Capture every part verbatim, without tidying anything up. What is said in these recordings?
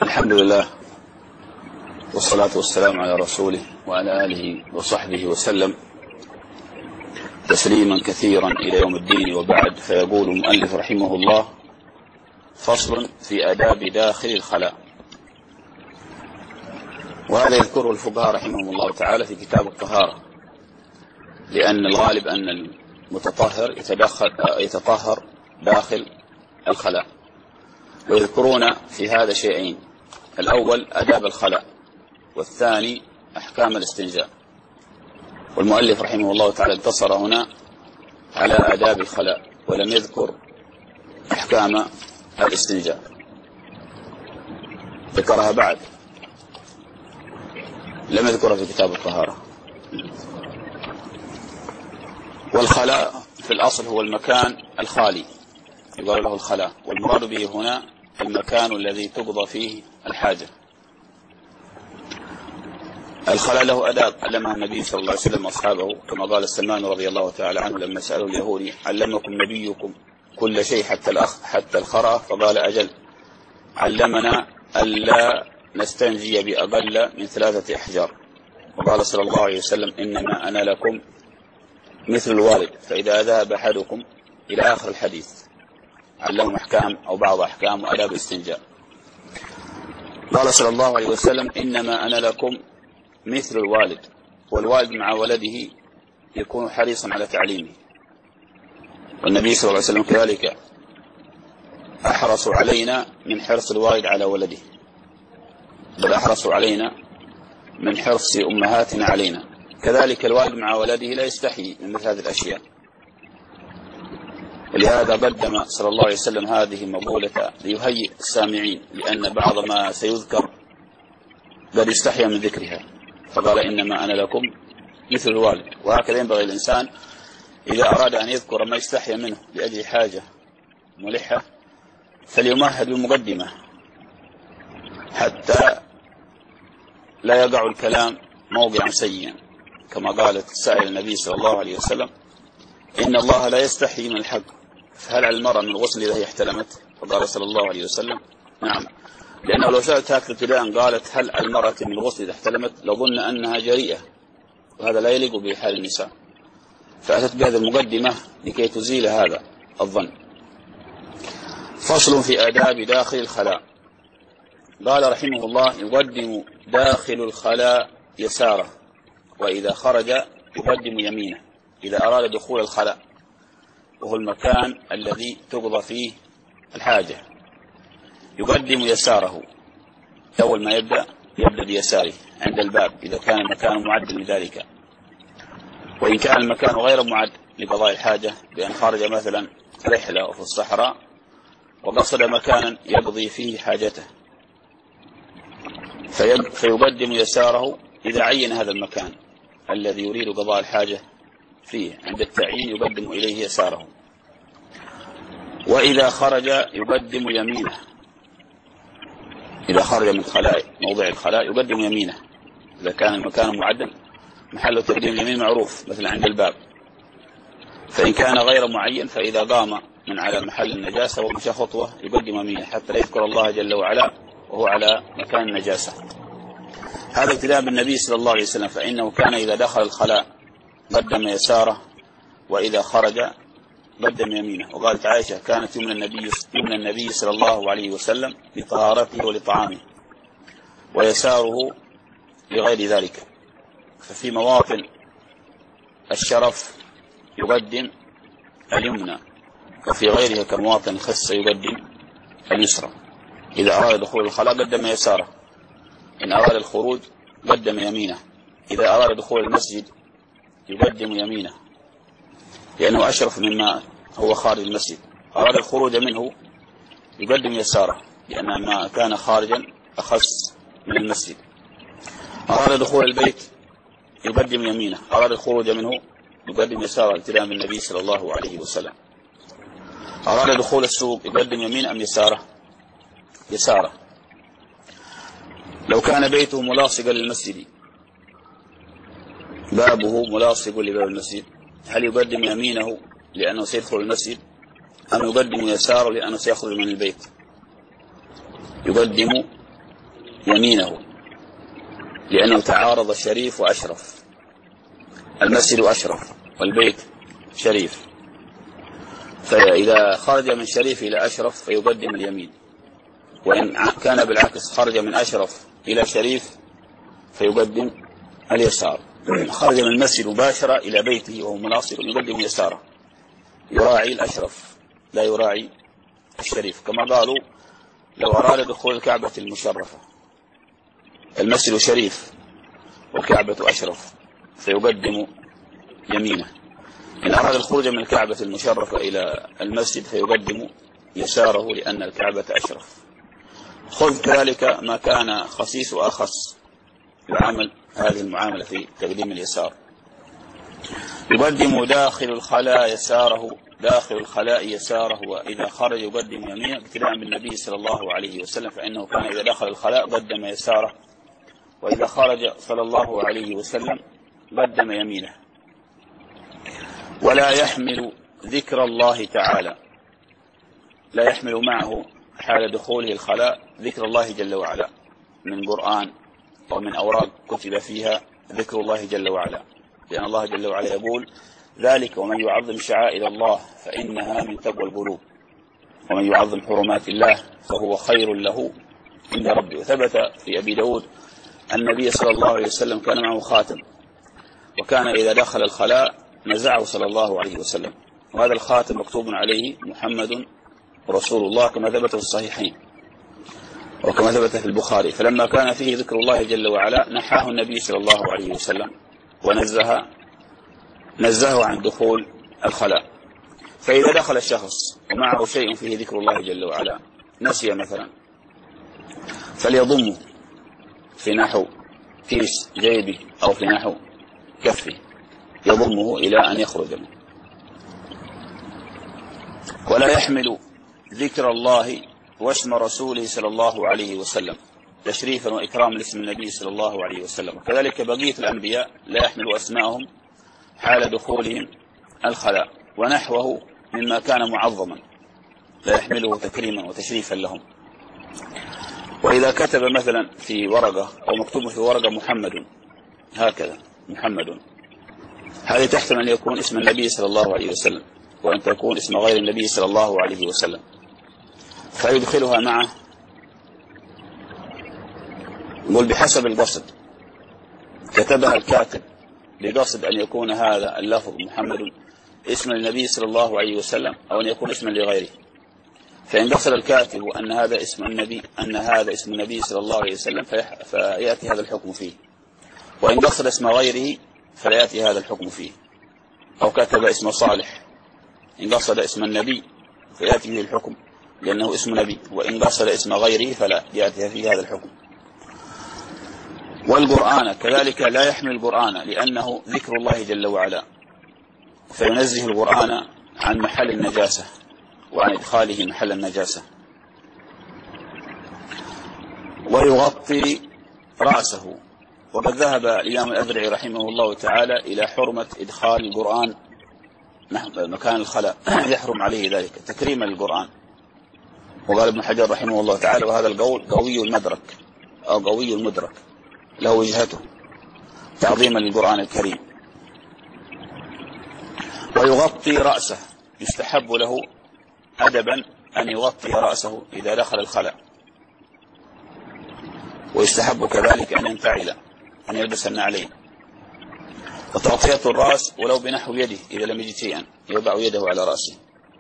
الحمد لله والصلاة والسلام على رسوله وعلى آله وصحبه وسلم تسليما كثيرا إلى يوم الدين. وبعد، فيقول المؤلف رحمه الله: فصل في آداب داخل الخلاء. وهذا يذكره الفقهاء رحمهم الله تعالى في كتاب الطهارة، لأن الغالب أن المتطهر يتطهر داخل الخلاء، ويذكرون في هذا شيئين: الأول آداب الخلاء، والثاني أحكام الاستنجاء. والمؤلف رحمه الله تعالى اقتصر هنا على آداب الخلاء ولم يذكر أحكام الاستنجاء، ذكرها بعد، لم يذكرها في كتاب الطهارة. والخلاء في الأصل هو المكان الخالي، يقال له الخلاء، والمراد به هنا المكان الذي تقضى فيه الحاجة. الخلاء له آداب علمها النبي صلى الله عليه وسلم أصحابه، كما قال سلمان رضي الله تعالى عنه لما سألوا اليهودي: علمكم نبيكم كل شيء حتى الأخ حتى الخرى؟ فقال: أجل، علمنا ألا نستنجي بأقل من ثلاثة أحجار. وقال صلى الله عليه وسلم: إنما أنا لكم مثل الوالد، فإذا ذهب أحدكم إلى آخر الحديث علمهم أحكام أو بعض أحكام وآداب الاستنجاء. قال صلى الله عليه وسلم: إنما أنا لكم مثل الوالد، والوالد مع ولده يكون حريصا على تعليمه، والنبي صلى الله عليه وسلم كذلك أحرص علينا من حرص الوالد على ولده، بل أحرص علينا من حرص أمهاتنا علينا. كذلك الوالد مع ولده لا يستحي من مثل هذه الأشياء، ولهذا قدم صلى الله عليه وسلم هذه المقولة ليهيئ السامعين، لأن بعض ما سيذكر قد يستحي من ذكرها، فقال: إنما أنا لكم مثل الوالد. وهكذا ينبغي الإنسان إذا أراد أن يذكر ما يستحي منه لأجل حاجة ملحة فليمهد بمقدمة حتى لا يقع الكلام موضعا سيئا، كما قالت سائل النبي صلى الله عليه وسلم: إن الله لا يستحي من الحق، فهل على المرأة من الغسل إذا هي احتلمت؟ فقال صلى الله عليه وسلم: نعم، لأنه لو سألت هكذا ابتداء قالت هل على المرأة من الغسل إذا احتلمت لظن أنها جريئة، وهذا لا يليق بحال النساء، فأتت بهذه المقدمة لكي تزيل هذا الظن. فصل في آداب داخل الخلاء. قال رحمه الله: يقدم داخل الخلاء يساره، وإذا خرج يقدم يمينه إذا أراد دخول الخلاء، وهو المكان الذي تقضى فيه الحاجة. يقدم يساره، أول ما يبدأ يبدأ بيساره عند الباب إذا كان المكان معد لذلك، وإن كان المكان غير معد لقضاء الحاجة، بأن خرج مثلا رحلة وفي الصحراء وقصد مكانا يقضي فيه حاجته فيقدم يساره إذا عين هذا المكان الذي يريد قضاء الحاجة فيه، عند التعيين يقدم إليه يساره. وإذا خرج يقدم يمينه، إذا خرج من خلاء موضع الخلاء يقدم يمينه إذا كان المكان معدل محل تقديم اليمين معروف مثل عند الباب. فإن كان غير معين فإذا قام من على محل النجاسة ومشى خطوة يقدم يمينه حتى لا يذكر الله جل وعلا وهو على مكان النجاسة. هذا ابتداء بالنبي صلى الله عليه وسلم، فإنه كان إذا دخل الخلاء قدم يساره، وإذا خرج قدم يمينه. وقالت عائشة: كانت يمنى النبي يمنى النبي صلى الله عليه وسلم لطهارته ولطعامه، ويساره لغير ذلك. ففي مواطن الشرف يقدم اليمنى، وفي غيرها كمواطن الخصة يقدم اليسرى. إذا أراد دخول الخلاء قدم يساره، إن أراد الخروج قدم يمينه، إذا أراد دخول المسجد يقدم يمينه لأنه أشرف مما هو خارج المسجد. أراد الخروج منه يقدم يساره لأن ما كان خارجا أخص من المسجد. أراد دخول البيت يقدم يمينه، أراد الخروج منه يقدم يساره ابتداء من النبي صلى الله عليه وسلم. أراد دخول السوق يقدم يمين أم يساره؟ يساره. لو كان بيته ملاصقا للمسجد، بابه ملاصق لباب المسجد، هل يقدم يمينه لأنه سيدخل المسجد أم يقدم يساره لأنه سيخرج من البيت؟ يقدم يمينه، لأنه تعارض شريف وأشرف. المسجد أشرف والبيت شريف، فإذا خرج من شريف إلى أشرف فيقدم اليمين، وإن كان بالعكس خرج من أشرف إلى شريف فيقدم اليسار. خرج من المسجد مباشرة إلى بيته وهو مناصب يقدم يساره، يراعي الأشرف لا يراعي الشريف. كما قالوا لو أراد دخول الكعبة المشرفة، المسجد شريف والكعبة أشرف فيقدم يمينه، إن أراد الخروج من الكعبة المشرفة إلى المسجد فيقدم يساره لأن الكعبة أشرف. خذ كذلك ما كان خسيس وأخص يعامل هذه المعاملة في تقديم اليسار. يقدم داخل الخلاء يساره، داخل الخلاء يساره، وإذا خرج يقدم يمينه ابتداء بالنبي صلى الله عليه وسلم، فإنه كان إذا دخل الخلاء قدم يساره، وإذا خرج صلى الله عليه وسلم قدم يمينه. ولا يحمل ذكر الله تعالى، لا يحمل معه حال دخوله الخلاء ذكر الله جل وعلا من قرآن ومن أوراق كتب فيها ذكر الله جل وعلا، لأن الله جل وعلا يقول ذلك ومن يعظم شعائر الله فإنها من تقوى القلوب ومن يعظم حرمات الله فهو خير له عند ربه. وثبت في أبي داود أن النبي صلى الله عليه وسلم كان معه خاتم، وكان إذا دخل الخلاء نزعه صلى الله عليه وسلم، وهذا الخاتم مكتوب عليه محمد رسول الله كما ثبت في الصحيحين وكما ثبت في البخاري. فلما كان فيه ذكر الله جل وعلا نحاه النبي صلى الله عليه وسلم ونزه نزهه عن دخول الخلاء. فإذا دخل الشخص ومعه شيء فيه ذكر الله جل وعلا نسي مثلا، فليضمه في نحو كيس جيبه أو في نحو كفه، يضمه إلى أن يخرج منه. ولا يحمل ذكر الله واسم رسوله صلى الله عليه وسلم تشريفا وإكراما لاسم النبي صلى الله عليه وسلم. وكذلك بقية الأنبياء لا يحمل أسماءهم حال دخولهم الخلاء، ونحوه مما كان معظما لا يحمله تكريما وتشريفا لهم. وإذا كتب مثلا في ورقة أو مكتوب في ورقة محمد هكذا محمد، هذه تحتمل أن يكون اسم النبي صلى الله عليه وسلم وأن تكون اسم غير النبي صلى الله عليه وسلم، فيدخلها معه. يقول بحسب القصد، كتبها الكاتب بقصد أن يكون هذا اللفظ محمد اسم النبي صلى الله عليه وسلم أو أن يكون اسما لغيره، فإن دخل الكاتب أن هذا اسم النبي أن هذا اسم النبي صلى الله عليه وسلم فيأتي هذا الحكم فيه، وإن دخل اسم غيره فلا يأتي هذا الحكم فيه. أو كتب اسم صالح، إن قصد اسم النبي فيأتي به الحكم لأنه اسم نبي، وإن قصد اسم غيره فلا يأتي فيه هذا الحكم. والقرآن كذلك لا يحمل القرآن لأنه ذكر الله جل وعلا، فينزه القرآن عن محل النجاسة وعن إدخاله محل النجاسة. ويغطي رأسه، وقد ذهب الإمام الأذرعي رحمه الله تعالى إلى حرمة إدخال القرآن مكان الخلاء، يحرم عليه ذلك تكريما للقرآن. وقال ابن حجر رحمه الله تعالى وهذا القول قوي المدرك أو قوي المدرك له وجهته تعظيما للقرآن الكريم. ويغطي رأسه، يستحب له أدبا أن يغطي رأسه إذا دخل الخلاء، ويستحب كذلك أن ينتعل أن يلبس النعلين. وتغطية الرأس ولو بنحو يده إذا لم يجد شيئا يوضع يده على رأسه.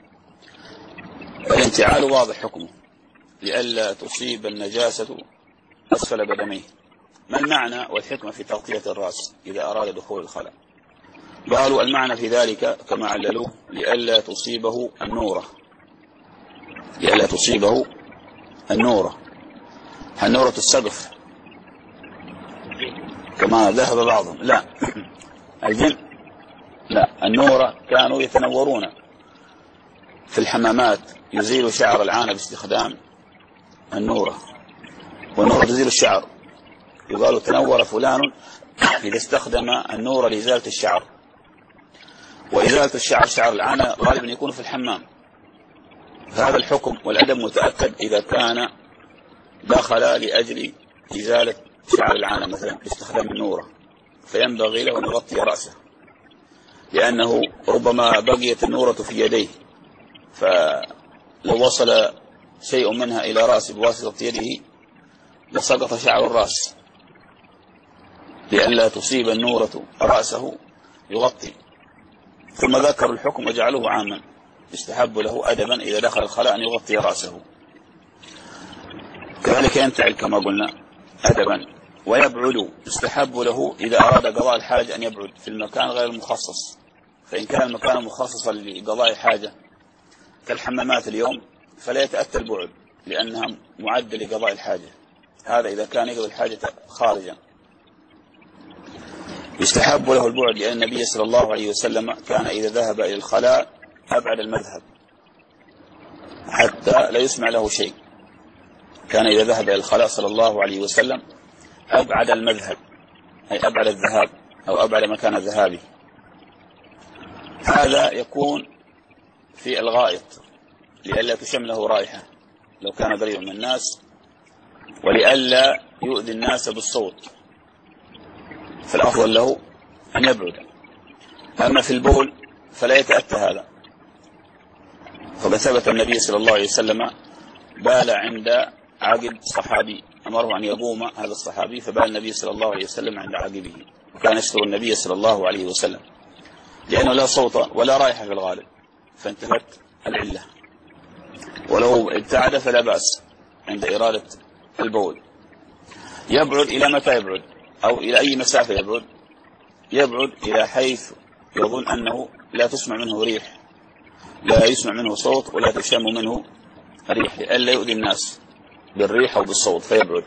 الانتعال واضح حكمه لئلا تصيب النجاسة أسفل بدنيه. ما المعنى والحكمة في تغطية الرأس إذا أراد دخول الخلاء؟ قالوا المعنى في ذلك كما عللوه لئلا تصيبه النورة، لئلا تصيبه النورة النورة السقف كما ذهب بعضهم. لا الجن لا، النورة كانوا يتنورون في الحمامات، يزيل شعر العانة باستخدام النورة، والنورة تزيل الشعر. يقالوا تنور فلان إذا استخدم النور لإزالة الشعر، وإزالة الشعر شعر العانة غالبا يكون في الحمام. فهذا الحكم والأدب متأكد إذا كان دخل لأجل إزالة شعر العانة مثلا باستخدام النورة، فينبغي له أن يغطي رأسه، لأنه ربما بقيت النورة في يديه، فلو وصل شيء منها إلى رأسه بواسطة يده لسقط شعر الرأس، لئلا تصيب النورة رأسه يغطي. ثم ذكر الحكم وجعله عاما، يستحب له أدبا إذا دخل الخلاء أن يغطي رأسه، كذلك ينتعل كما قلنا أدبا. ويبعد، يستحب له إذا أراد قضاء الحاجة أن يبعد في المكان غير المخصص، فإن كان المكان مخصصا لقضاء الحاجة كالحمامات اليوم فلا يتأتى البعد لأنها معدة لقضاء الحاجة، هذا إذا كان يقضي الحاجة خارجا. يستحب له البعد لأن النبي صلى الله عليه وسلم كان إذا ذهب إلى الخلاء أبعد المذهب حتى لا يسمع له شيء، كان إذا ذهب إلى الخلاء صلى الله عليه وسلم أبعد المذهب، أي أبعد الذهاب أو أبعد مكان ذهابه. هذا يكون في الغائط لئلا تشمله رائحة لو كان قريبا من الناس، ولئلا يؤذي الناس بالصوت، فالأفضل له أن يبعد. أما في البول فلا يتأتى هذا، فقد ثبت النبي صلى الله عليه وسلم بال عند عقب صحابي، أمره أن يقوم هذا الصحابي فبال النبي صلى الله عليه وسلم عند عقبه، وكان يستر النبي صلى الله عليه وسلم لأنه لا صوت ولا رائحة في الغالب، فانتهت العلة. ولو ابتعد فلا بأس عند إرادة البول. يبعد إلى متى يبعد أو إلى أي مسافة يبعد؟ يبعد إلى حيث يظن أنه لا تسمع منه ريح، لا يسمع منه صوت ولا تشم منه ريح، لئلا يؤذي الناس بالريح أو بالصوت فيبعد.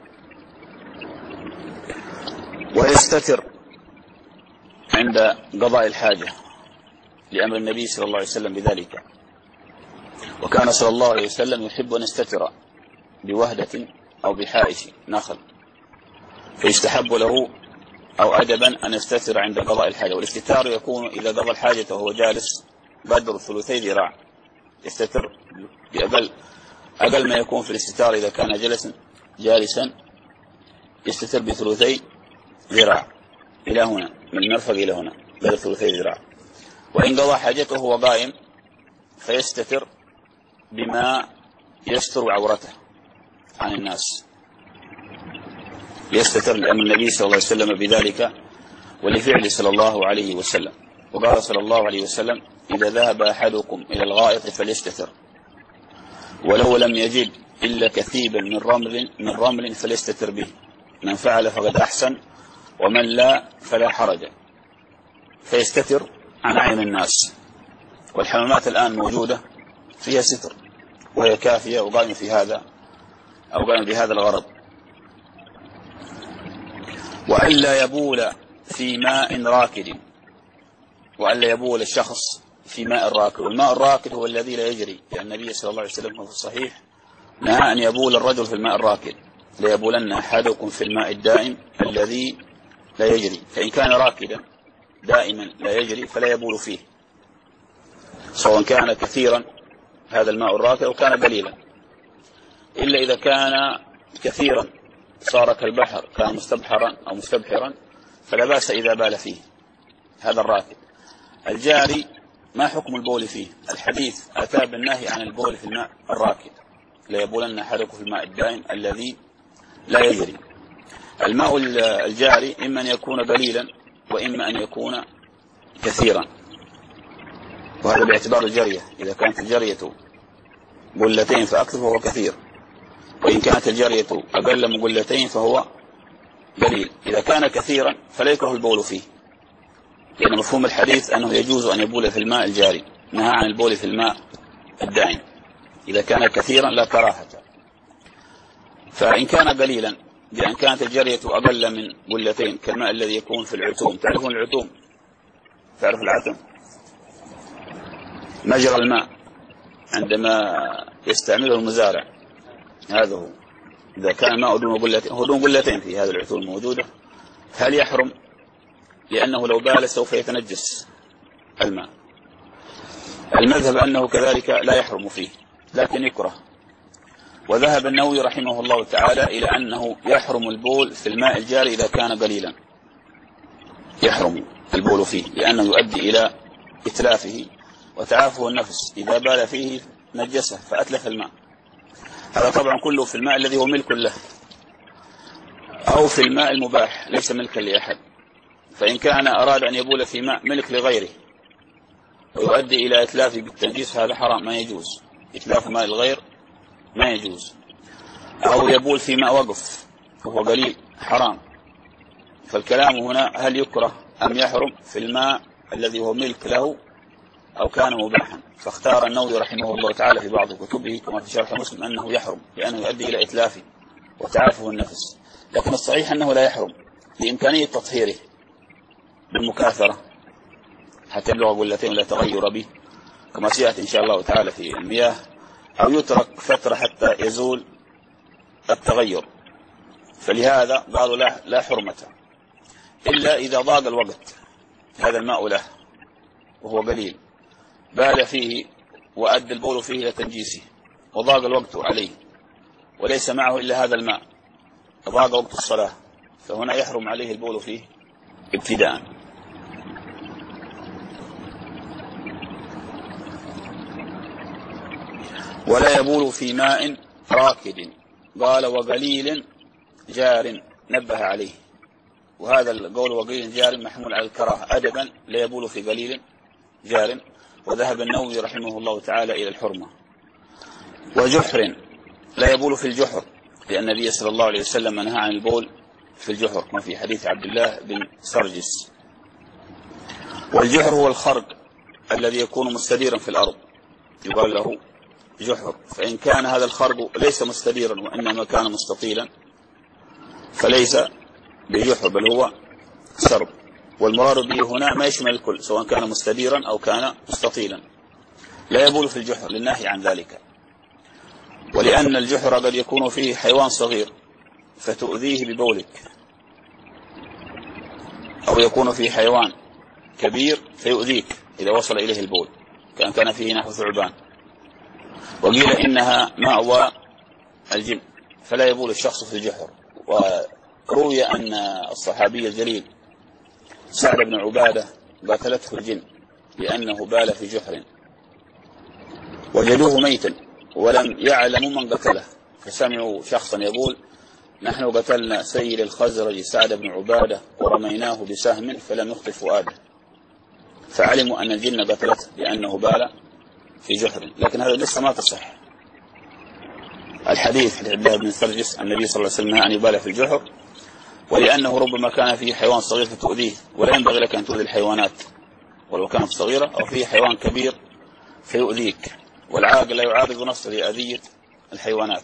ويستتر عند قضاء الحاجة لأمر النبي صلى الله عليه وسلم بذلك، وكان صلى الله عليه وسلم يحب أن يستتر بوهدة أو بحائش نخل، فيستحب له أو أدبا أن يستتر عند قضاء الحاجة. والاستتار يكون إذا قضى الحاجة وهو جالس قدر ثلثي ذراع، يستتر بأقل أقل ما يكون في الاستتار إذا كان جلسا جالسا يستتر بثلثي ذراع إلى هنا، من المرفق إلى هنا قدر ثلثي ذراع. وإن قضى حاجته وهو قائم فيستتر بما يستر عورته عن الناس، يستتر لأمر النبي صلى الله عليه وسلم بذلك ولفعله صلى الله عليه وسلم. وقال صلى الله عليه وسلم: إذا ذهب أحدكم إلى الغائط فليستتر، ولو لم يجد إلا كثيبا من رمل من رمل فليستتر به، من فعل فقد أحسن ومن لا فلا حرج. فيستتر عن عين الناس. والحمامات الآن موجودة فيها ستر وهي كافية وقائمة في هذا أو قائمة بهذا الغرض. وألا يبول في ماء راكد، وألا يبول الشخص في ماء راكد. والماء الراكد هو الذي لا يجري، لأن النبي صلى الله عليه وسلم في الصحيح نهى أن يبول الرجل في الماء الراكد، لا يبولن أحدكم في الماء الدائم الذي لا يجري، فإن كان راكدا دائما لا يجري فلا يبول فيه، سواء كان كثيرا هذا الماء الراكد أو كان قليلا، إلا إذا كان كثيرا صار كالبحر، كان مستبحرا أو مستبحرا فلا بأس إذا بال فيه هذا الراكد. الجاري ما حكم البول فيه؟ الحديث أتى بالنهي عن البول في الماء الراكد، لا يبولن أحدكم في الماء الدائم الذي لا يجري. الماء الجاري إما أن يكون قليلا وإما أن يكون كثيرا، وهذا باعتبار الجرية، إذا كانت الجرية قلتين فأكثر فهو كثير، وإن كانت الجرية أقل من قلتين فهو قليل. إذا كان كثيرا فلا يكره البول فيه، لأن مفهوم الحديث أنه يجوز أن يبول في الماء الجاري، نهى عن البول في الماء الدائم. إذا كان كثيرا لا كراهة. فإن كان قليلا، بأن كانت الجرية أقل من قلتين كالماء الذي يكون في العتوم، تعرفون العتوم؟ تعرف العتم؟ مجرى الماء عندما يستعمله المزارع، هذا هو. إذا كان الماء دون قلتين، هو دون قلتين في هذا العتوم الموجودة، هل يحرم؟ لأنه لو بال سوف يتنجس الماء. المذهب أنه كذلك لا يحرم فيه، لكن يكره. وذهب النووي رحمه الله تعالى إلى أنه يحرم البول في الماء الجاري إذا كان قليلا، يحرم البول فيه لأنه يؤدي إلى إتلافه وتعافه النفس، إذا بال فيه نجسه فأتلف الماء. هذا طبعا كله في الماء الذي هو ملك له، أو في الماء المباح ليس ملكا لأحد. فإن كان أراد أن يبول في ماء ملك لغيره ويؤدي إلى إتلافه بالتنجيس هذا حرام، ما يجوز. إتلاف ماء الغير ما يجوز. أو يبول في ماء وقف وهو قليل، حرام. فالكلام هنا هل يكره أم يحرم في الماء الذي هو ملك له أو كان مباحا. فاختار النووي رحمه الله تعالى في بعض كتبه كما في شرح مسلم أنه يحرم لأنه يؤدي إلى إتلافه وتعافه النفس. لكن الصحيح أنه لا يحرم لإمكانية تطهيره بالمكاثرة حتى يبلغ قلتين لا تغير به كما سيأتي إن شاء الله تعالى في المياه، أو يترك فترة حتى يزول التغير. فلهذا قالوا لا, لا حرمة إلا إذا ضاق الوقت، هذا الماء له وهو قليل بال فيه وأدى البول فيه إلى تنجيسه وضاق الوقت عليه وليس معه إلا هذا الماء، ضاق وقت الصلاة، فهنا يحرم عليه البول فيه ابتداء. ولا يبول في ماء راكد، قال وقليل جار نبه عليه، وهذا القول وقليل جار محمول على الكراهة أدبا، لا يبول في قليل جار. وذهب النووي رحمه الله تعالى إلى الحرمة. وجحر، لا يبول في الجحر لأن النبي صلى الله عليه وسلم نهى عن البول في الجحر كما في حديث عبد الله بن سرجس. والجحر هو الخرق الذي يكون مستديرا في الأرض يقال له جحر، فإن كان هذا الخرق ليس مستديرا وإنما كان مستطيلا فليس بجحر بل هو سرب. والمراد به هنا ما يشمل الكل سواء كان مستديرا أو كان مستطيلا. لا يبول في الجحر للنهي عن ذلك، ولأن الجحر قد يكون فيه حيوان صغير فتؤذيه ببولك، أو يكون فيه حيوان كبير فيؤذيك إذا وصل إليه البول كان كان فيه نحو ثعبان. وقيل إنها مأوى الجن فلا يبول الشخص في الجحر. وروي أن الصحابي الجليل سعد بن عبادة قتلته الجن لأنه بال في جحر، وجدوه ميتا ولم يعلموا من قتله، فسمعوا شخصا يقول نحن قتلنا سيد الخزرج سعد بن عبادة ورميناه بسهم فلم يخطئ فؤاده، فعلموا أن الجن قتلته لأنه بال في جحر. لكن هذا لسه ما تصح الحديث عن عبد الله بن سرجس النبي صلى الله عليه وسلم أن يبال في الجحر، ولأنه ربما كان فيه حيوان صغير فتؤذيه، ولا ينبغي لك أن تؤذي الحيوانات ولو كانت صغيرة، أو فيه حيوان كبير فيؤذيك، والعاقل لا يعارض نفسه لأذية الحيوانات.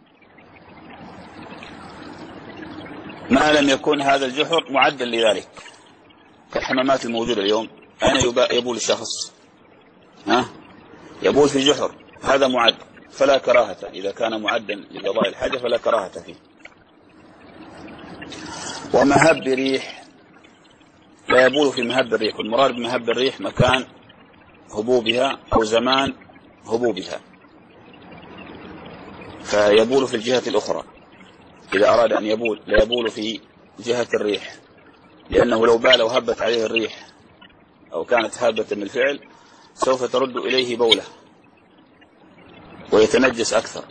ما لم يكن هذا الجحر معدا لذلك كالحمامات الموجودة اليوم، أين يبول الشخص؟ ها؟ يبول في جحر، هذا معد فلا كراهة، إذا كان معدا لقضاء الحاجة فلا كراهة فيه. ومهب ريح، لا يبول في مهب الريح، والمراد بمهب الريح مكان هبوبها أو زمان هبوبها، فيبول في الجهة الأخرى إذا أراد أن يبول، لا يبول في جهة الريح، لأنه لو بال وهبت عليه الريح أو كانت هابة من الفعل سوف ترد إليه بوله ويتنجس أكثر.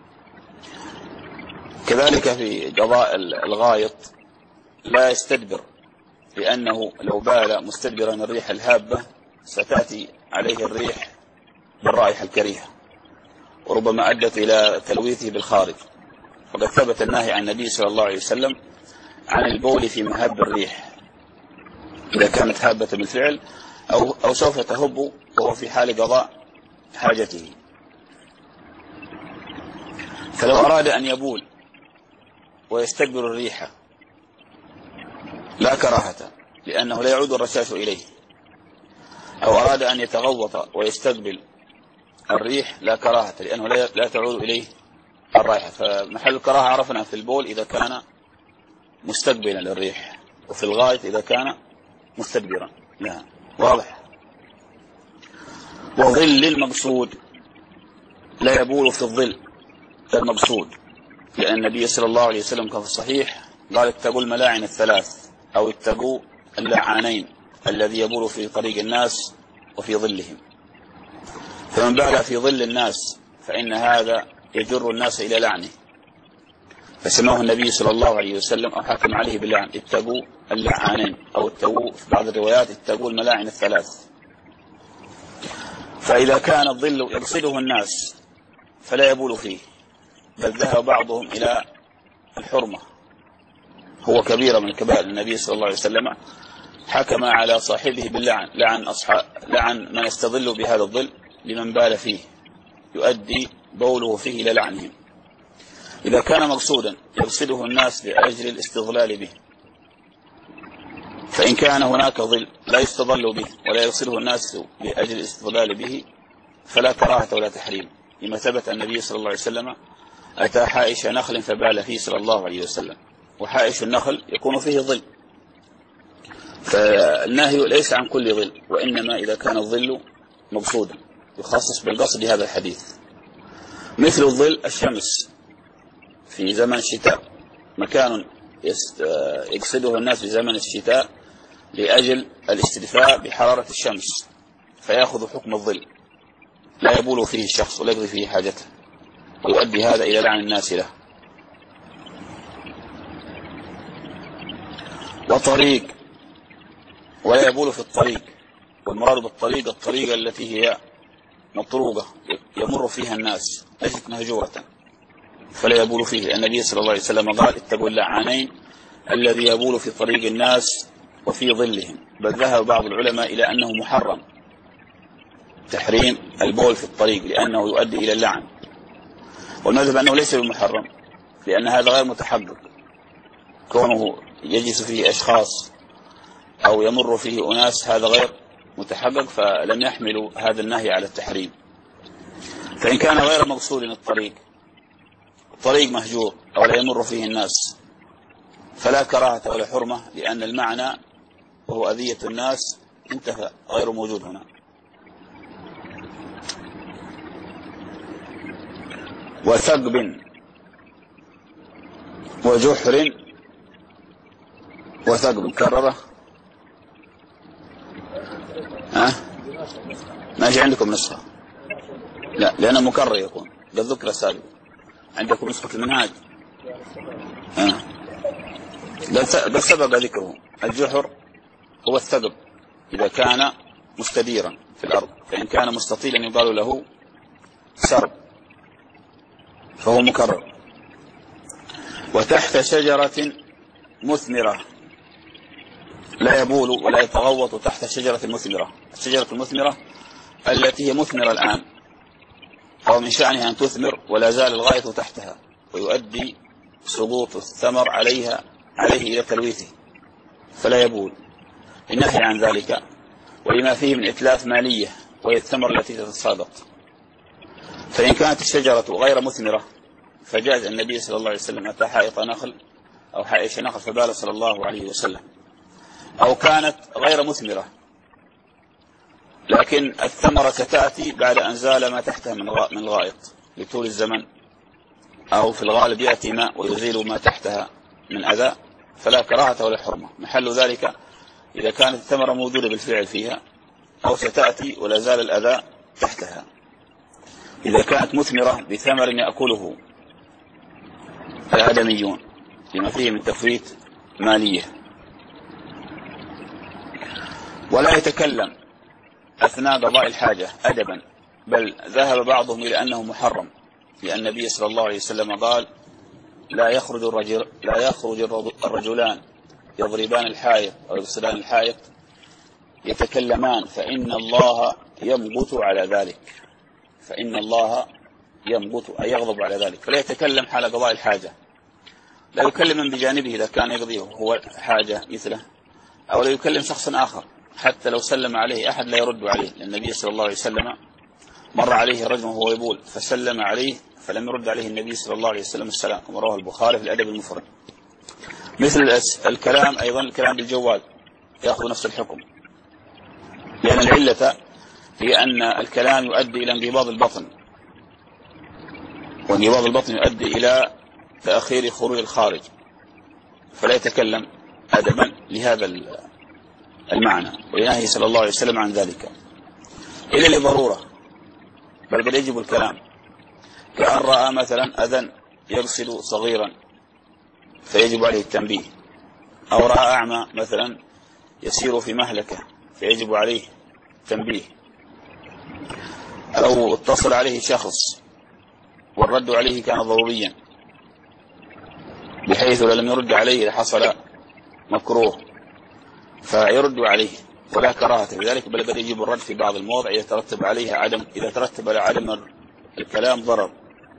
كذلك في قضاء الغائط لا يستدبر، لأنه لو بال مستدبرا الريح الهابة ستأتي عليه الريح بالرائحة الكريهة وربما أدت إلى تلويثه بالخارج. وقد ثبت النهي عن النبي صلى الله عليه وسلم عن البول في مهب الريح إذا كانت هابة بالفعل أو, أو سوف تهب وهو في حال قضاء حاجته. فلو أراد أن يبول ويستدبر الريح لا كراهة، لأنه لا يعود الرشاش إليه. أو أراد أن يتغوط ويستقبل الريح لا كراهة، لأنه لا تعود إليه الرائحة. فمحل الكراهة عرفنا في البول إذا كان مستقبلا للريح، وفي الغائط إذا كان مستدبرا. لا واضح. وظل المقصود، لا يبول في الظل المقصود، لأن النبي صلى الله عليه وسلم كان في الصحيح قال اتقوا الملاعن الثلاث أو اتقوا اللعانين الذي يبول في طريق الناس وفي ظلهم، فمن بال في ظل الناس فإن هذا يجر الناس إلى لعنه، فسماه النبي صلى الله عليه وسلم أو حكم عليه باللعن اتقوا اللعانين، أو اتقوا في بعض الروايات اتقوا الملاعن الثلاث. فإذا كان الظل يقصده الناس فلا يبول فيه، بل ذهب بعضهم إلى الحرمة، هو كبيرة من الكبائر. النبي صلى الله عليه وسلم حكم على صاحبه باللعن، لعن أصحاب لعن من يستظل بهذا الظل لمن بال فيه، يؤدي بوله فيه إلى لعنهم. إذا كان مقصودا يقصده الناس لأجل الاستظلال به، فإن كان هناك ظل لا يستظل به ولا يقصده الناس لأجل الاستظلال به فلا كراهة ولا تحريم، لما ثبت النبي صلى الله عليه وسلم أتى حائش نخل فبال فيه صلى الله عليه وسلم، وحائش النخل يكون فيه ظل، فالنهي ليس عن كل ظل، وإنما إذا كان الظل مقصودا يخصص بالقصد هذا الحديث. مثل الظل الشمس في زمن الشتاء، مكان يقصده الناس في زمن الشتاء لأجل الاستدفاء بحرارة الشمس فيأخذ حكم الظل، لا يبول فيه الشخص ولا يقضي فيه حاجته، ويؤدي هذا إلى لعن الناس له. وطريق ولا يبول في الطريق، والمراد بالطريق الطريقة التي هي مطروقة يمر فيها الناس ليست مهجورة، فلا يبول فيه. النبي صلى الله عليه وسلم قال اتقوا اللعانين الذي يبول في طريق الناس وفي ظلهم، بل ذهب بعض العلماء إلى أنه محرم تحريم البول في الطريق لأنه يؤدي إلى اللعن، والمذهب أنه ليس بمحرم لأن هذا غير متحقق، كونه يجلس فيه أشخاص أو يمر فيه أناس هذا غير متحقق، فلم يحملوا هذا النهي على التحريم. فإن كان غير مقصود الطريق، الطريق مهجور أو لا يمر فيه الناس، فلا كراهة ولا حرمة، لأن المعنى وهو أذية الناس انتهى، غير موجود هنا. وثقب وجحر وثقب كرره، ها ماشي عندكم نسخة؟ لا، لأنه مكرر يكون، قد ذكر سابق. عندكم نسخة المنهاج؟ ها قد سبق ذكره. الجحر هو الثقب إذا كان مستديرا في الأرض، فإن كان مستطيلا يقال له سرب، فهو مكرر. وتحت شجرة مثمرة لا يبول ولا يتغوط تحت الشجرة المثمرة. الشجرة المثمرة التي هي مثمرة الآن، أو من شأنها أن تثمر ولا زال الغاية تحتها، ويؤدي سقوط الثمر عليها عليه إلى تلويثه، فلا يبول. النهي عن ذلك ولما فيه من إتلاف مالية، وهي الثمر التي تتساقط. فإن كانت الشجرة غير مثمرة فجاز النبي صلى الله عليه وسلم أتى حائط نخل أو حائش نخل فبال صلى الله عليه وسلم، أو كانت غير مثمرة لكن الثمرة ستأتي بعد أن زال ما تحتها من الغائط لطول الزمن، أو في الغالب يأتي ماء ويزيل ما تحتها من أذى، فلا كراهة ولا حرمة. محل ذلك إذا كانت الثمرة موجودة بالفعل فيها، أو ستأتي ولا زال الأذى تحتها. إذا كانت مثمرة بثمر يأكله الآدميون لما فيه من تفويت مالية. ولا يتكلم أثناء قضاء الحاجة أدبا، بل ذهب بعضهم إلى أنه محرم، لأن النبي صلى الله عليه وسلم قال لا يخرج الرجل لا يخرج الرجلان يضربان الحائط أو يفصلان الحائط يتكلمان فإن الله يمقت على ذلك، فإن الله يمقت أي يغضب على ذلك. فلا يتكلم حال قضاء الحاجة، لا يكلم من بجانبه إذا كان يقضيه هو حاجة مثله، أو لا يكلم شخصا آخر، حتى لو سلم عليه أحد لا يرد عليه، لأن النبي صلى الله عليه وسلم مر عليه رجل وهو يبول فسلم عليه فلم يرد عليه النبي صلى الله عليه وسلم السلام، كما رواه البخاري في الأدب المفرد. مثل الكلام أيضا، الكلام بالجوال يأخذ نفس الحكم، لأن العلة هي أن الكلام يؤدي إلى انقباض البطن، وانقباض البطن يؤدي إلى تأخير خروج الخارج، فلا يتكلم أدبا لهذا المعنى، وينهي صلى الله عليه وسلم عن ذلك إلا لضرورة، بل بل يجب الكلام، كأن رأى مثلا أذى يغسل صغيرا فيجب عليه التنبيه، أو رأى أعمى مثلا يسير في مهلكة فيجب عليه تنبيه، أو اتصل عليه شخص والرد عليه كان ضروريا بحيث لو لم يرد عليه لحصل مكروه فيرد عليه ولا كراهة في ذلك، بل بل يجب الرد في بعض المواضع إذا ترتب عليها عدم إذا ترتب على عدم الكلام ضرر.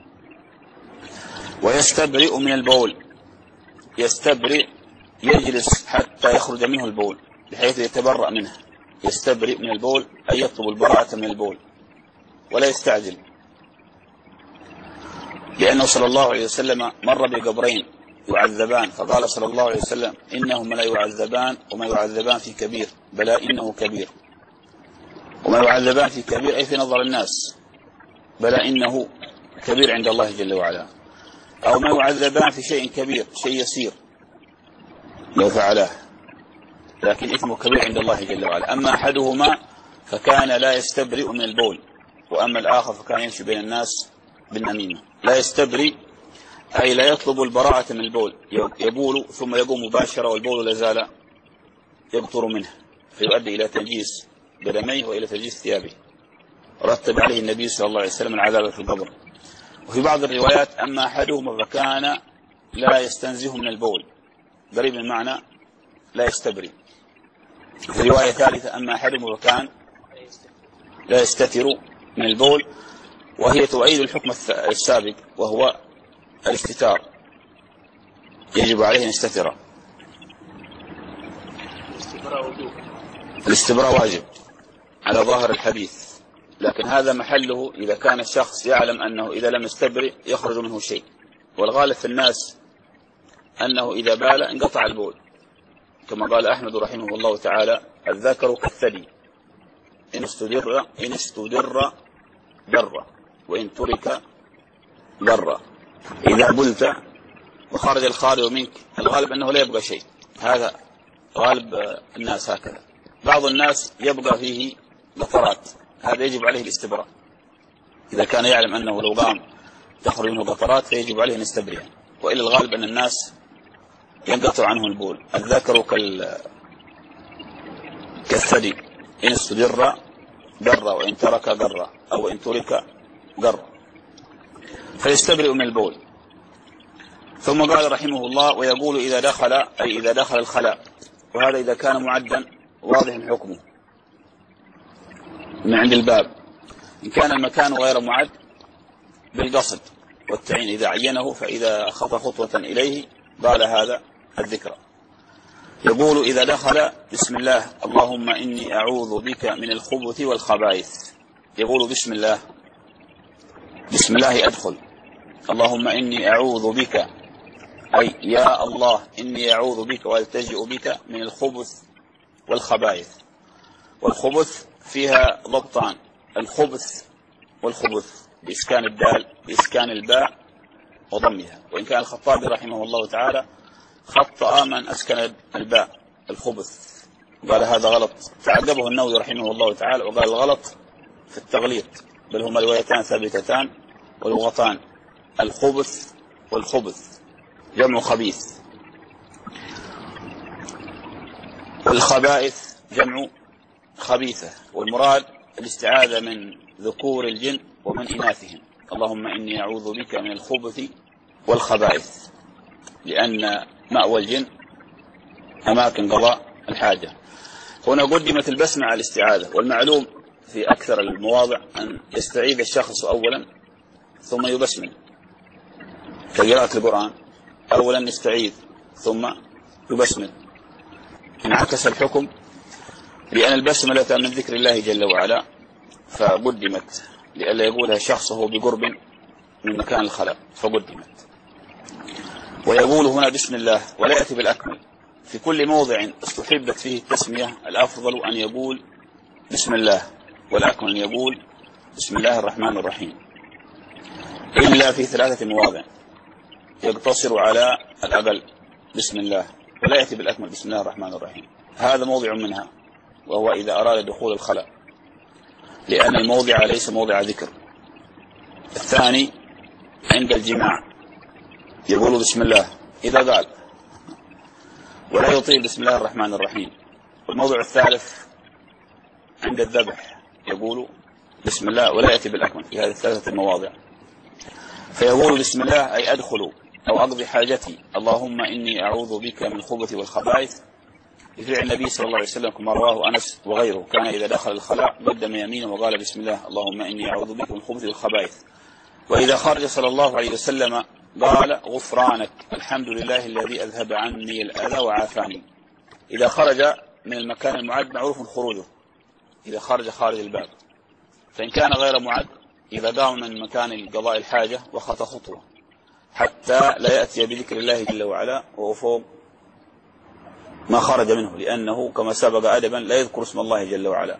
ويستبرئ من البول، يستبرئ يجلس حتى يخرج منه البول بحيث يتبرأ منه. يستبرئ من البول أي يطلب البراءة من البول ولا يستعجل، لأنه صلى الله عليه وسلم مر بقبرين يعذبان فقال صلى الله عليه وسلم إنهما لا يعذبان وما يعذبان في كبير، بلى إنه كبير. وما يعذبان في كبير أي في نظر الناس، بلى إنه كبير عند الله جل وعلا. أو ما يعذبان في شيء كبير، شيء يسير لو فعله لكن إثمه كبير عند الله جل وعلا. أما أحدهما فكان لا يستبرئ من البول، وأما الآخر فكان يمشي بين الناس بالنميمة. لا يستبرئ أي لا يطلب البراءة من البول، يبول ثم يقوم مباشرة والبول لازال يقطر منه فيؤدي إلى تنجيس بدميه وإلى تنجيس ثيابه، رتب عليه النبي صلى الله عليه وسلم العذاب في القبر. وفي بعض الروايات أما أحدهما فكان لا يستنزه من البول، قريب من معنى لا يستبرئ. في رواية ثالثة أما أحدهما فكان لا يستتر من البول، وهي تؤيد الحكم السابق وهو الاستتار، يجب عليه أن يستتر. الاستبراء واجب على ظاهر الحديث، لكن هذا محله إذا كان الشخص يعلم أنه إذا لم يستبرئ يخرج منه شيء، والغالب في الناس أنه إذا بال انقطع البول، كما قال أحمد رحمه الله تعالى الذكر كالثدي إن استدر إن استدر در وإن ترك در. إذا بلت وخرج الخارج منك الغالب أنه لا يبقى شيء، هذا غالب الناس هكذا. بعض الناس يبقى فيه قطرات، هذا يجب عليه الاستبراء. إذا كان يعلم أنه لو قام تخرج منه قطرات فيجب عليه أن يستبرئ، وإلى الغالب أن الناس ينقطع عنه البول. الذكر كال... كالثدي إن استدر در وإن ترك در أو إن ترك در، فيستبرئ من البول. ثم قال رحمه الله ويقول إذا دخل أي إذا دخل الخلاء، وهذا إذا كان معدا واضح حكمه من عند الباب. إن كان المكان غير معد بالقصد والتعيين إذا عينه، فإذا خطى خطوة إليه قال هذا الذكر. يقول إذا دخل بسم الله اللهم إني أعوذ بك من الخبث والخبائث. يقول بسم الله، بسم الله أدخل، اللهم إني أعوذ بك أي يا الله إني أعوذ بك والتجئ بك من الخبث والخبائث. والخبث فيها ضبطان، الخبث والخبث بإسكان الدال بإسكان الباء وضمها، وإن كان الخطابي رحمه الله تعالى خطأ من أسكن الباء الخبث قال هذا غلط، تعقبه النووي رحمه الله تعالى وقال الغلط في التغليط، بل هما روايتان ثابتتان ولغتان، الخبث والخبث جمع خبيث، والخبائث جمع خبيثة، والمراد الاستعاذة من ذكور الجن ومن إناثهم. اللهم إني أعوذ بك من الخبث والخبائث، لأن مأوى الجن أماكن قضاء الحاجة. هنا قدمت البسمة على الاستعاذة، والمعلوم في أكثر المواضع أن يستعيذ الشخص أولا ثم يبسمل، كقراءة القرآن أولا يستعيذ ثم يبسمل، انعكس الحكم لأن البسملة من ذكر الله جل وعلا فقدمت لئلا يقولها شخص وهو بقرب من مكان الخلاء فقدمت. ويقول هنا بسم الله ولا يأتي بالأكمل، في كل موضع استحبت فيه التسمية الأفضل أن يقول بسم الله، والأكمل أن يقول بسم الله الرحمن الرحيم. إلا في ثلاثة مواضع يقتصر على الأقل بسم الله، ولا يأتي بالأكمل بسم الله الرحمن الرحيم. هذا موضع منها، وهو إذا أراد دخول الخلاء، لأن الموضع ليس موضع ذكر. الثاني عند الجماع يقول بسم الله إذا قال، ولا يطيل بسم الله الرحمن الرحيم. الموضع الثالث عند الذبح يقول بسم الله ولا يأتي بالأكمل في هذه الثلاثة المواضع. فيقول بسم الله أي أدخل أو أقضي حاجتي، اللهم إني أعوذ بك من الخبث والخبائث، بفعل النبي صلى الله عليه وسلم كما رواه أنس وغيره، كان إذا دخل الخلاء قدم يمينه وقال بسم الله اللهم إني أعوذ بك من الخبث والخبائث. وإذا خرج صلى الله عليه وسلم قال غفرانك الحمد لله الذي أذهب عني الأذى وعافاني. إذا خرج من المكان المعد معروف خروجه، إذا خرج خارج الباب. فإن كان غير معد إذا قام من مكان قضاء الحاجة وخطى خطوة حتى لا يأتي بذكر الله جل وعلا وهو فوق ما خرج منه، لأنه كما سبق أدبا لا يذكر اسم الله جل وعلا.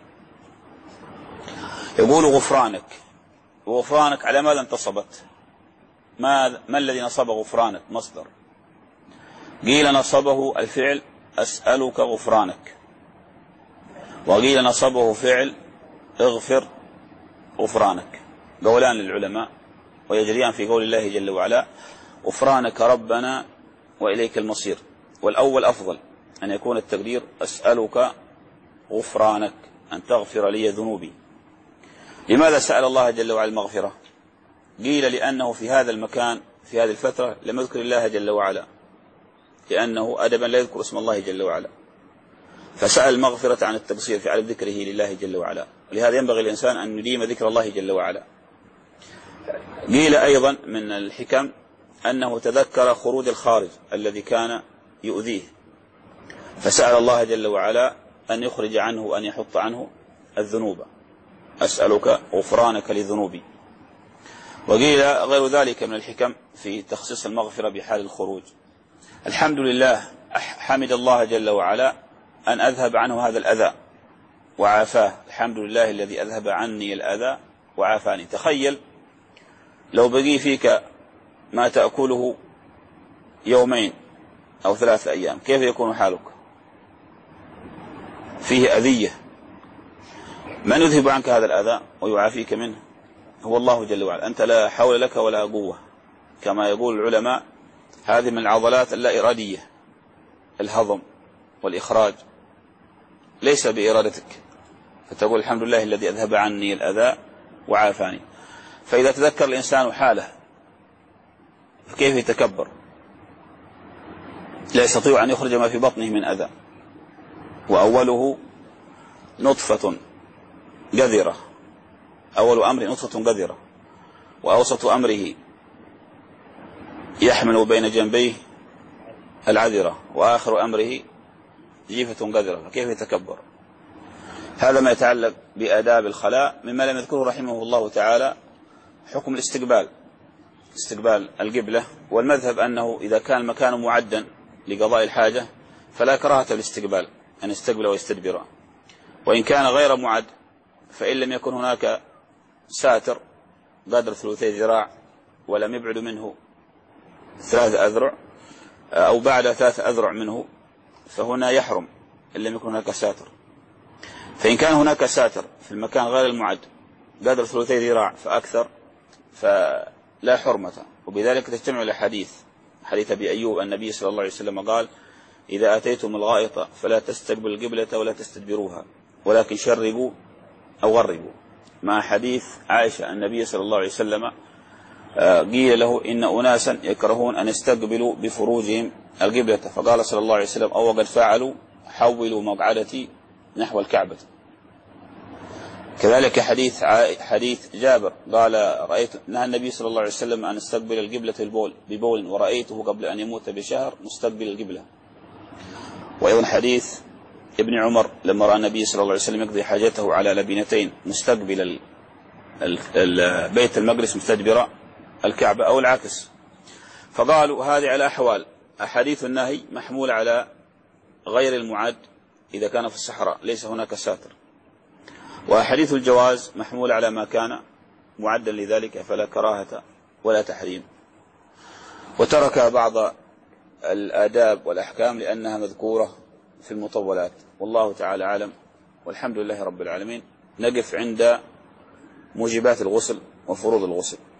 يقول غفرانك، وغفرانك على ماذا انتصبت؟ ما, ما الذي نصب غفرانك؟ مصدر. قيل نصبه الفعل أسألك غفرانك، وقيل نصبه فعل اغفر غفرانك. قولان للعلماء ويجريان في قول الله جل وعلا غفرانك ربنا وإليك المصير. والأول أفضل، أن يكون التقدير أسألك غفرانك أن تغفر لي ذنوبي. لماذا سأل الله جل وعلا المغفرة؟ قيل لأنه في هذا المكان في هذه الفترة لم يذكر الله جل وعلا، لأنه أدبا لا يذكر اسم الله جل وعلا، فسأل المغفرة عن التقصير في عدم ذكره لله جل وعلا. ولهذا ينبغي الإنسان أن يديم ذكر الله جل وعلا. قيل أيضا من الحكم أنه تذكر خروج الخارج الذي كان يؤذيه، فسأل الله جل وعلا أن يخرج عنه وأن يحط عنه الذنوب، أسألك غفرانك لذنوبي. وقيل غير ذلك من الحكم في تخصيص المغفرة بحال الخروج. الحمد لله، حمد الله جل وعلا أن أذهب عنه هذا الأذى وعافاه. الحمد لله الذي أذهب عني الأذى وعافاني. تخيل لو بقي فيك ما تأكله يومين أو ثلاثة أيام، كيف يكون حالك؟ فيه أذية. من يذهب عنك هذا الأذى ويعافيك منه؟ هو الله جل وعلا. أنت لا حول لك ولا قوة، كما يقول العلماء هذه من العضلات اللا إرادية، الهضم والإخراج ليس بإرادتك، فتقول الحمد لله الذي أذهب عني الأذى وعافاني. فإذا تذكر الإنسان حاله فكيف يتكبر؟ لا يستطيع أن يخرج ما في بطنه من أذى. وأوله نطفة قذرة، أول أمر نطفة قذرة، وأوسط أمره يحمل بين جنبيه العذرة، وآخر أمره جيفة قذرة، فكيف يتكبر؟ هذا ما يتعلق بآداب الخلاء. مما لم يذكره رحمه الله تعالى حكم الاستقبال، استقبال القبلة. والمذهب أنه إذا كان المكان معدا لقضاء الحاجة فلا كراهة الاستقبال، أن يستقبل ويستدبر. وإن كان غير معد فإن لم يكن هناك ساتر قدر ثلثي ذراع ولم يبعد منه ثلاث أذرع أو بعد ثلاث أذرع منه، فهنا يحرم إن لم يكن هناك ساتر. فإن كان هناك ساتر في المكان غير المعد قدر ثلثي ذراع فأكثر فلا حرمة. وبذلك تجتمع الأحاديث، حديث أبي أيوب النبي صلى الله عليه وسلم قال إذا أتيتم الغائط فلا تستقبلوا القبلة ولا تستدبروها ولكن شرقوا أو غربوا. مع حديث عائشة النبي صلى الله عليه وسلم قيل له إن أناسا يكرهون أن يستقبلوا بفروجهم القبلة، فقال صلى الله عليه وسلم أو قد فعلوا حولوا مقعدتي نحو الكعبة. كذلك حديث حديث جابر قال رأيت نهى النبي صلى الله عليه وسلم أن استقبل القبلة البول ببول ورأيته قبل أن يموت بشهر مستقبل القبلة. وأيضا حديث ابن عمر لما رأى النبي صلى الله عليه وسلم يقضي حاجته على لبنتين مستقبل بيت المقدس مستدبر الكعبة أو العكس. فقالوا هذه على أحوال. أحاديث النهي محمول على غير المعد إذا كان في الصحراء ليس هناك ساتر، وأحاديث الجواز محمول على ما كان معدا لذلك فلا كراهة ولا تحريم، وترك بعض الآداب والأحكام لأنها مذكورة في المطولات. والله تعالى أعلم، والحمد لله رب العالمين. نقف عند موجبات الغسل وفروض الغسل.